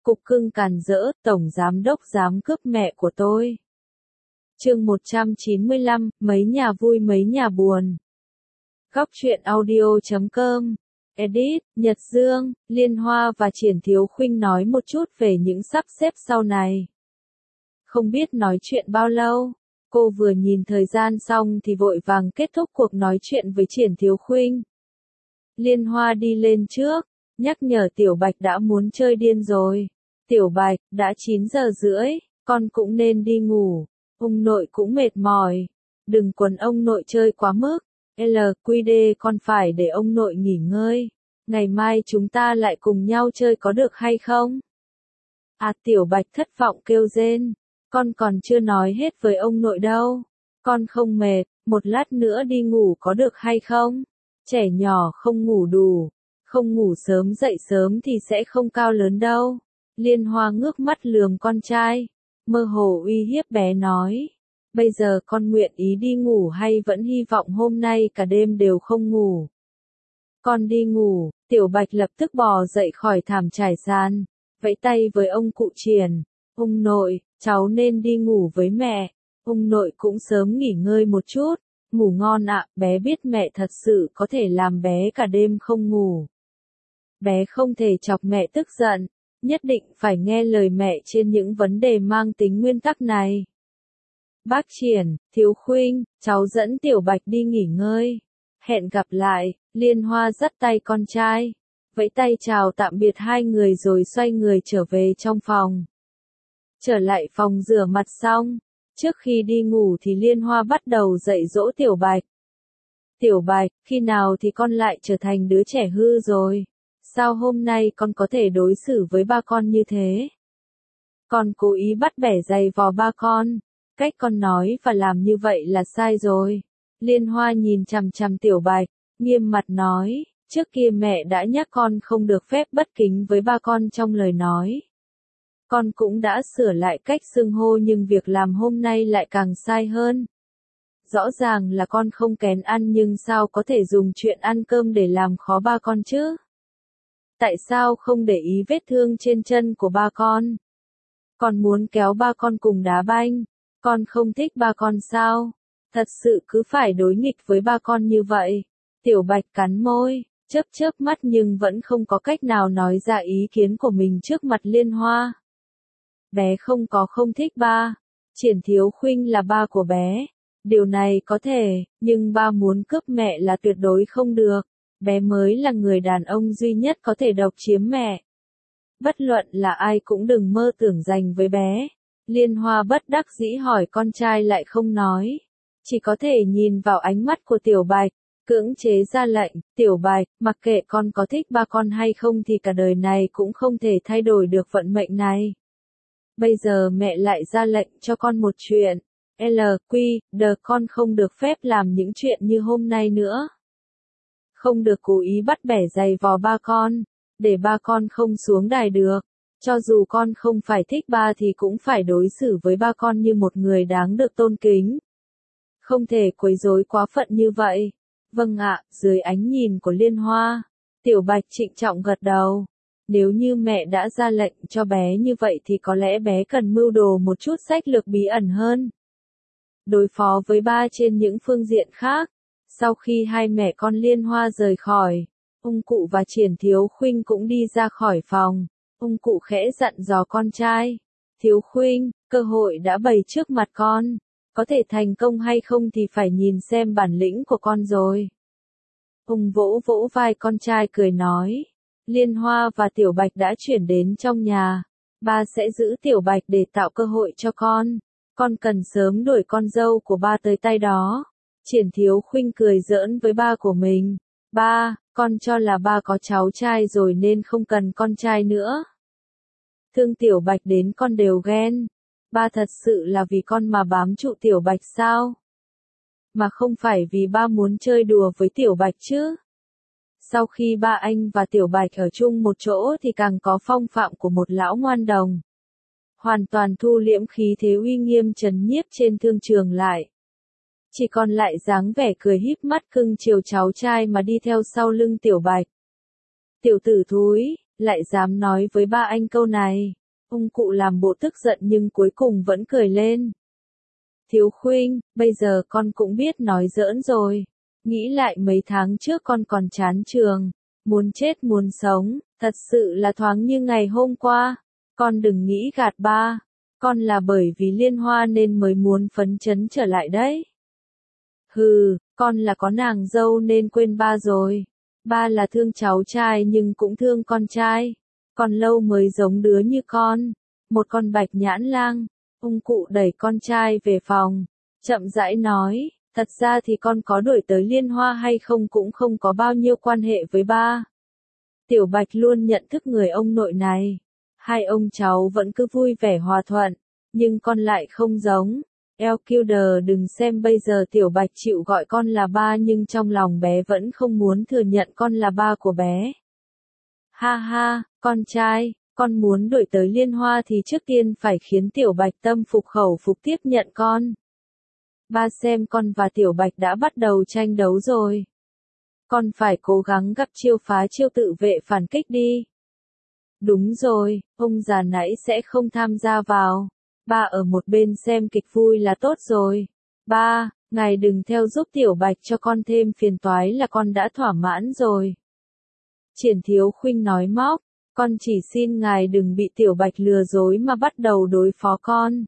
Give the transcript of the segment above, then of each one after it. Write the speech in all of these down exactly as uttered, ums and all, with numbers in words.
Cục cưng càn rỡ, tổng giám đốc dám cướp mẹ của tôi. Chương một trăm chín mươi lăm, mấy nhà vui mấy nhà buồn. Góc truyện audio chấm com. Edit, Nhật Dương, Liên Hoa và Triển Thiếu Khuynh nói một chút về những sắp xếp sau này. Không biết nói chuyện bao lâu, cô vừa nhìn thời gian xong thì vội vàng kết thúc cuộc nói chuyện với Triển Thiếu Khuynh. Liên Hoa đi lên trước, nhắc nhở Tiểu Bạch đã muốn chơi điên rồi. Tiểu Bạch, đã chín giờ rưỡi, con cũng nên đi ngủ. Ông nội cũng mệt mỏi. Đừng quấn ông nội chơi quá mức. L Q D con phải để ông nội nghỉ ngơi. Ngày mai chúng ta lại cùng nhau chơi có được hay không? À, Tiểu Bạch thất vọng kêu rên. Con còn chưa nói hết với ông nội đâu. Con không mệt, một lát nữa đi ngủ có được hay không? Trẻ nhỏ không ngủ đủ, không ngủ sớm dậy sớm thì sẽ không cao lớn đâu. Liên Hoa ngước mắt lườm con trai, mơ hồ uy hiếp bé nói. Bây giờ con nguyện ý đi ngủ hay vẫn hy vọng hôm nay cả đêm đều không ngủ? Con đi ngủ. Tiểu Bạch lập tức bò dậy khỏi thảm trải sàn, vẫy tay với ông cụ Triển. Ông nội, cháu nên đi ngủ với mẹ. Ông nội cũng sớm nghỉ ngơi một chút. Ngủ ngon ạ, bé biết mẹ thật sự có thể làm bé cả đêm không ngủ. Bé không thể chọc mẹ tức giận, nhất định phải nghe lời mẹ trên những vấn đề mang tính nguyên tắc này. Bác Triển, Thiếu Khuynh, cháu dẫn Tiểu Bạch đi nghỉ ngơi. Hẹn gặp lại. Liên Hoa dắt tay con trai, vẫy tay chào tạm biệt hai người rồi xoay người trở về trong phòng. Trở lại phòng rửa mặt xong, trước khi đi ngủ thì Liên Hoa bắt đầu dạy dỗ Tiểu Bạch. Tiểu Bạch, khi nào thì con lại trở thành đứa trẻ hư rồi? Sao hôm nay con có thể đối xử với ba con như thế? Con cố ý bắt bẻ giày vò ba con. Cách con nói và làm như vậy là sai rồi. Liên Hoa nhìn chằm chằm Tiểu Bạch, nghiêm mặt nói, trước kia mẹ đã nhắc con không được phép bất kính với ba con trong lời nói. Con cũng đã sửa lại cách xưng hô nhưng việc làm hôm nay lại càng sai hơn. Rõ ràng là con không kén ăn nhưng sao có thể dùng chuyện ăn cơm để làm khó ba con chứ? Tại sao không để ý vết thương trên chân của ba con? Con muốn kéo ba con cùng đá banh. Con không thích ba con sao? Thật sự cứ phải đối nghịch với ba con như vậy. Tiểu Bạch cắn môi, chớp chớp mắt nhưng vẫn không có cách nào nói ra ý kiến của mình trước mặt Liên Hoa. Bé không có không thích ba. Triển Thiếu Khuynh là ba của bé. Điều này có thể, nhưng ba muốn cướp mẹ là tuyệt đối không được. Bé mới là người đàn ông duy nhất có thể độc chiếm mẹ. Bất luận là ai cũng đừng mơ tưởng giành với bé. Liên Hoa bất đắc dĩ hỏi con trai lại không nói. Chỉ có thể nhìn vào ánh mắt của Tiểu Bạch, cưỡng chế ra lệnh. Tiểu Bạch, mặc kệ con có thích ba con hay không thì cả đời này cũng không thể thay đổi được vận mệnh này. Bây giờ mẹ lại ra lệnh cho con một chuyện. L Q D con không được phép làm những chuyện như hôm nay nữa. Không được cố ý bắt bẻ giày vò ba con, để ba con không xuống đài được. Cho dù con không phải thích ba thì cũng phải đối xử với ba con như một người đáng được tôn kính. Không thể quấy rối quá phận như vậy. Vâng ạ, dưới ánh nhìn của Liên Hoa, Tiểu Bạch trịnh trọng gật đầu. Nếu như mẹ đã ra lệnh cho bé như vậy thì có lẽ bé cần mưu đồ một chút sách lược bí ẩn hơn. Đối phó với ba trên những phương diện khác. Sau khi hai mẹ con Liên Hoa rời khỏi, ông cụ và Triển Thiếu Khuynh cũng đi ra khỏi phòng. Ông cụ khẽ dặn dò con trai. Thiếu Khuynh, cơ hội đã bày trước mặt con. Có thể thành công hay không thì phải nhìn xem bản lĩnh của con rồi. Ông vỗ vỗ vai con trai cười nói. Liên Hoa và Tiểu Bạch đã chuyển đến trong nhà. Ba sẽ giữ Tiểu Bạch để tạo cơ hội cho con. Con cần sớm đuổi con dâu của ba tới tay đó. Triển Thiếu Khuynh cười giỡn với ba của mình. Ba, con cho là ba có cháu trai rồi nên không cần con trai nữa. Thương Tiểu Bạch đến con đều ghen. Ba thật sự là vì con mà bám trụ Tiểu Bạch sao? Mà không phải vì ba muốn chơi đùa với Tiểu Bạch chứ? Sau khi ba anh và Tiểu Bạch ở chung một chỗ thì càng có phong phạm của một lão ngoan đồng. Hoàn toàn thu liễm khí thế uy nghiêm trấn nhiếp trên thương trường lại. Chỉ còn lại dáng vẻ cười híp mắt cưng chiều cháu trai mà đi theo sau lưng Tiểu Bạch. Tiểu tử thúi, lại dám nói với ba anh câu này. Ông cụ làm bộ tức giận nhưng cuối cùng vẫn cười lên. Thiếu Khuynh, bây giờ con cũng biết nói giỡn rồi. Nghĩ lại mấy tháng trước con còn chán trường, muốn chết muốn sống, thật sự là thoáng như ngày hôm qua. Con đừng nghĩ gạt ba, con là bởi vì Liên Hoa nên mới muốn phấn chấn trở lại đấy. Hừ, con là có nàng dâu nên quên ba rồi. Ba là thương cháu trai nhưng cũng thương con trai. Còn lâu mới giống đứa như con, một con bạch nhãn lang. Ông cụ đẩy con trai về phòng, chậm rãi nói, thật ra thì con có đổi tới Liên Hoa hay không cũng không có bao nhiêu quan hệ với ba. Tiểu Bạch luôn nhận thức người ông nội này. Hai ông cháu vẫn cứ vui vẻ hòa thuận, nhưng con lại không giống. Elkilder, đừng xem bây giờ Tiểu Bạch chịu gọi con là ba nhưng trong lòng bé vẫn không muốn thừa nhận con là ba của bé. Ha ha, con trai, con muốn đổi tới Liên Hoa thì trước tiên phải khiến Tiểu Bạch tâm phục khẩu phục tiếp nhận con. Ba xem con và Tiểu Bạch đã bắt đầu tranh đấu rồi. Con phải cố gắng gặp chiêu phá chiêu tự vệ phản kích đi. Đúng rồi, ông già nãy sẽ không tham gia vào. Ba ở một bên xem kịch vui là tốt rồi. Ba, ngài đừng theo giúp Tiểu Bạch cho con thêm phiền toái là con đã thỏa mãn rồi. Triển Thiếu Khuynh nói móc, con chỉ xin ngài đừng bị Tiểu Bạch lừa dối mà bắt đầu đối phó con.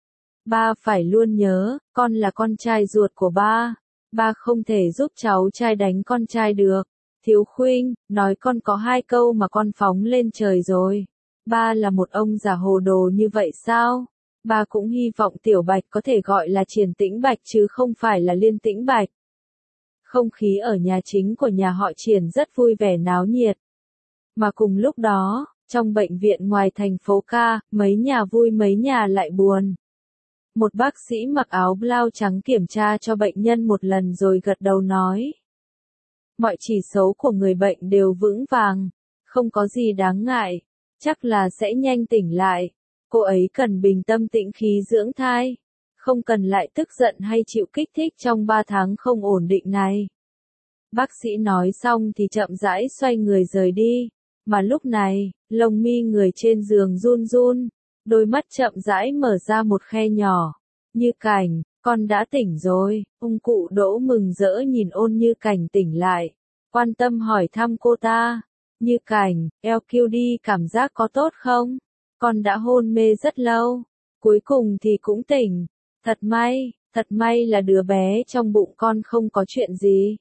Ba phải luôn nhớ, con là con trai ruột của ba. Ba không thể giúp cháu trai đánh con trai được. Thiếu Khuynh, nói con có hai câu mà con phóng lên trời rồi. Ba là một ông già hồ đồ như vậy sao? Ba cũng hy vọng Tiểu Bạch có thể gọi là Triển Tĩnh Bạch chứ không phải là Liên Tĩnh Bạch. Không khí ở nhà chính của nhà họ Triển rất vui vẻ náo nhiệt. Mà cùng lúc đó, trong bệnh viện ngoài thành phố Ca, mấy nhà vui mấy nhà lại buồn. Một bác sĩ mặc áo blau trắng kiểm tra cho bệnh nhân một lần rồi gật đầu nói. Mọi chỉ số của người bệnh đều vững vàng, không có gì đáng ngại, chắc là sẽ nhanh tỉnh lại. Cô ấy cần bình tâm tĩnh khí dưỡng thai, không cần lại tức giận hay chịu kích thích trong ba tháng không ổn định này. Bác sĩ nói xong thì chậm rãi xoay người rời đi, mà lúc này, lông mi người trên giường run run, đôi mắt chậm rãi mở ra một khe nhỏ. Như Cảnh, con đã tỉnh rồi. Ông cụ Đỗ mừng rỡ nhìn Ôn Như Cảnh tỉnh lại, quan tâm hỏi thăm cô ta. Như Cảnh, eo kiu đi, cảm giác có tốt không? Con đã hôn mê rất lâu, cuối cùng thì cũng tỉnh. Thật may, thật may là đứa bé trong bụng con không có chuyện gì.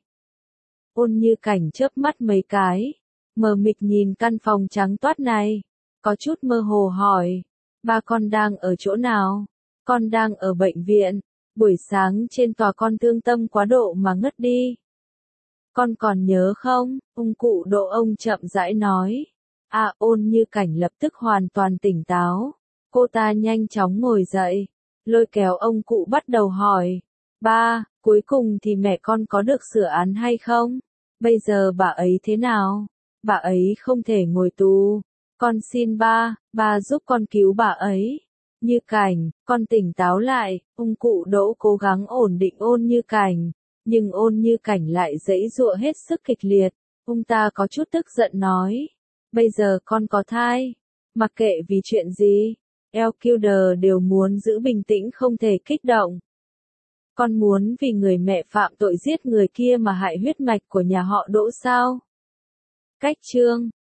Ôn Như Cảnh chớp mắt mấy cái, mờ mịt nhìn căn phòng trắng toát này, có chút mơ hồ hỏi, ba con đang ở chỗ nào? Con đang ở bệnh viện, buổi sáng trên tòa con thương tâm quá độ mà ngất đi. Con còn nhớ không? Ông cụ Đỗ ông chậm rãi nói. À, Ôn Như Cảnh lập tức hoàn toàn tỉnh táo. Cô ta nhanh chóng ngồi dậy, lôi kéo ông cụ bắt đầu hỏi. Ba, cuối cùng thì mẹ con có được sửa án hay không? Bây giờ bà ấy thế nào? Bà ấy không thể ngồi tù. Con xin ba, ba giúp con cứu bà ấy. Như Cảnh, con tỉnh táo lại. Ông cụ Đỗ cố gắng ổn định Ôn Như Cảnh, nhưng Ôn Như Cảnh lại giãy giụa hết sức kịch liệt. Ông ta có chút tức giận nói, bây giờ con có thai, mặc kệ vì chuyện gì, Elkilder đều muốn giữ bình tĩnh không thể kích động. Con muốn vì người mẹ phạm tội giết người kia mà hại huyết mạch của nhà họ Đỗ sao? Cách chương